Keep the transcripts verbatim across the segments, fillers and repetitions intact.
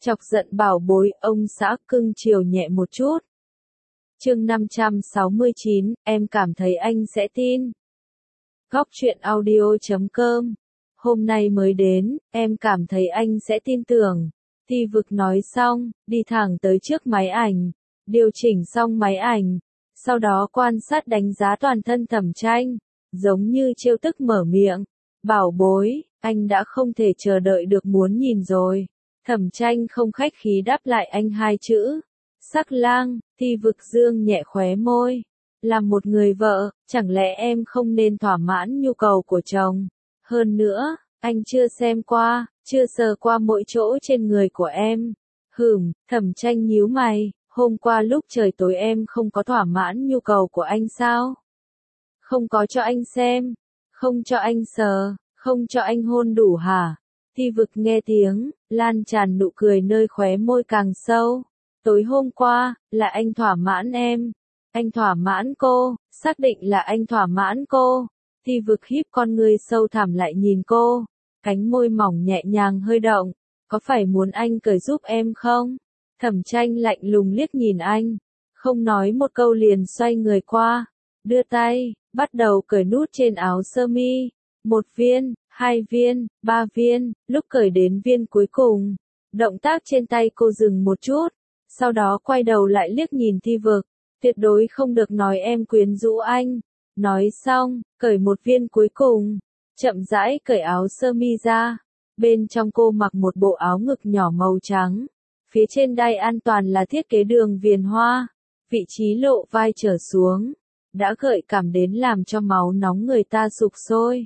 Chọc giận bảo bối, ông xã cưng chiều nhẹ một chút. Chương năm trăm sáu mươi chín, em cảm thấy anh sẽ tin. Góc truyện audio chấm com. Hôm nay mới đến, em cảm thấy anh sẽ tin tưởng. Thi vực nói xong, đi thẳng tới trước máy ảnh, điều chỉnh xong máy ảnh, sau đó quan sát đánh giá toàn thân Thẩm Tranh, giống như trêu tức mở miệng. Bảo bối, anh đã không thể chờ đợi được muốn nhìn rồi. Thẩm Tranh không khách khí đáp lại anh hai chữ. Sắc lang, Thi vực dương nhẹ khóe môi. Là một người vợ, chẳng lẽ em không nên thỏa mãn nhu cầu của chồng? Hơn nữa, anh chưa xem qua, chưa sờ qua mỗi chỗ trên người của em. Hửm, Thẩm Tranh nhíu mày, hôm qua lúc trời tối em không có thỏa mãn nhu cầu của anh sao? Không có cho anh xem, không cho anh sờ, không cho anh hôn đủ hả? Thi vực nghe tiếng, lan tràn nụ cười nơi khóe môi càng sâu. Tối hôm qua, là anh thỏa mãn em. Anh thỏa mãn cô, xác định là anh thỏa mãn cô. Thi vực híp con ngươi sâu thẳm lại nhìn cô. Cánh môi mỏng nhẹ nhàng hơi động. Có phải muốn anh cởi giúp em không? Thẩm Tranh lạnh lùng liếc nhìn anh. Không nói một câu liền xoay người qua. Đưa tay, bắt đầu cởi nút trên áo sơ mi. Một viên, hai viên, ba viên, lúc cởi đến viên cuối cùng. Động tác trên tay cô dừng một chút. Sau đó quay đầu lại liếc nhìn Thi vực. Tuyệt đối không được nói em quyến rũ anh. Nói xong, cởi một viên cuối cùng. Chậm rãi cởi áo sơ mi ra. Bên trong cô mặc một bộ áo ngực nhỏ màu trắng. Phía trên đai an toàn là thiết kế đường viền hoa. Vị trí lộ vai trở xuống. Đã gợi cảm đến làm cho máu nóng người ta sục sôi.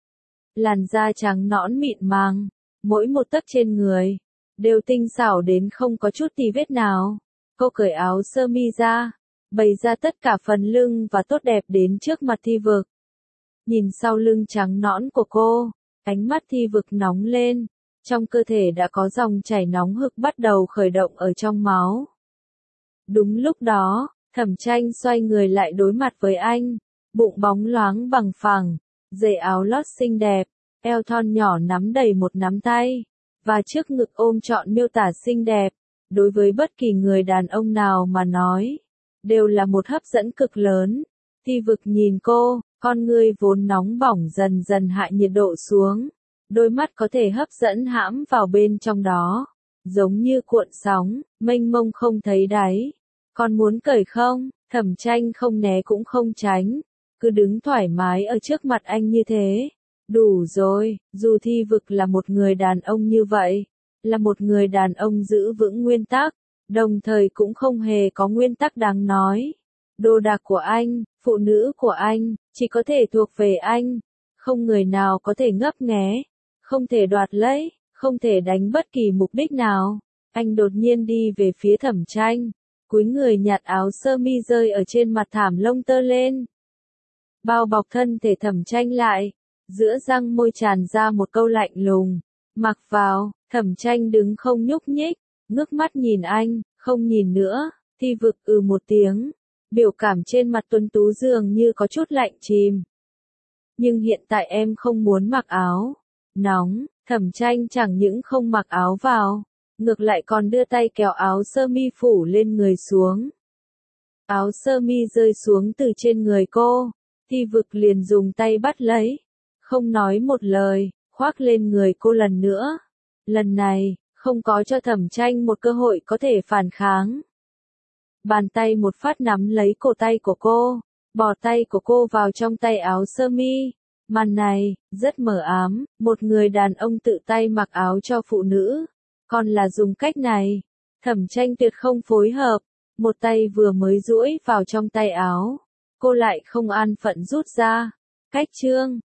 Làn da trắng nõn mịn màng. Mỗi một tấc trên người. Đều tinh xảo đến không có chút tì vết nào. Cô cởi áo sơ mi ra. Bày ra tất cả phần lưng và tốt đẹp đến trước mặt Thi vực. Nhìn sau lưng trắng nõn của cô. Ánh mắt Thi vực nóng lên. Trong cơ thể đã có dòng chảy nóng hực bắt đầu khởi động ở trong máu. Đúng lúc đó, Thẩm Tranh xoay người lại đối mặt với anh. Bụng bóng loáng bằng phẳng. Giày áo lót xinh đẹp. Eo thon nhỏ nắm đầy một nắm tay. Và trước ngực ôm trọn miêu tả xinh đẹp. Đối với bất kỳ người đàn ông nào mà nói. Đều là một hấp dẫn cực lớn. Thi vực nhìn cô, con ngươi vốn nóng bỏng dần dần hạ nhiệt độ xuống. Đôi mắt có thể hấp dẫn hãm vào bên trong đó. Giống như cuộn sóng, mênh mông không thấy đáy. Con muốn cởi không? Thẩm Tranh không né cũng không tránh. Cứ đứng thoải mái ở trước mặt anh như thế. Đủ rồi, dù Thi vực là một người đàn ông như vậy. Là một người đàn ông giữ vững nguyên tắc. Đồng thời cũng không hề có nguyên tắc đáng nói. Đồ đạc của anh, phụ nữ của anh, chỉ có thể thuộc về anh. Không người nào có thể ngấp nghé. Không thể đoạt lấy, không thể đánh bất kỳ mục đích nào. Anh đột nhiên đi về phía Thẩm Tranh. Cúi người nhặt áo sơ mi rơi ở trên mặt thảm lông tơ lên. Bao bọc thân thể Thẩm Tranh lại. Giữa răng môi tràn ra một câu lạnh lùng. Mặc vào, Thẩm Tranh đứng không nhúc nhích. Ngước mắt nhìn anh, không nhìn nữa. Thi vực ừ một tiếng. Biểu cảm trên mặt tuấn tú dường như có chút lạnh chìm. Nhưng hiện tại em không muốn mặc áo. Nóng, Thẩm Tranh chẳng những không mặc áo vào. Ngược lại còn đưa tay kéo áo sơ mi phủ lên người xuống. Áo sơ mi rơi xuống từ trên người cô. Thi vực liền dùng tay bắt lấy. Không nói một lời, khoác lên người cô lần nữa. Lần này, không có cho Thẩm Tranh một cơ hội có thể phản kháng. Bàn tay một phát nắm lấy cổ tay của cô, bỏ tay của cô vào trong tay áo sơ mi. Màn này, rất mờ ám, một người đàn ông tự tay mặc áo cho phụ nữ. Còn là dùng cách này, Thẩm Tranh tuyệt không phối hợp. Một tay vừa mới duỗi vào trong tay áo, cô lại không an phận rút ra. Cách chương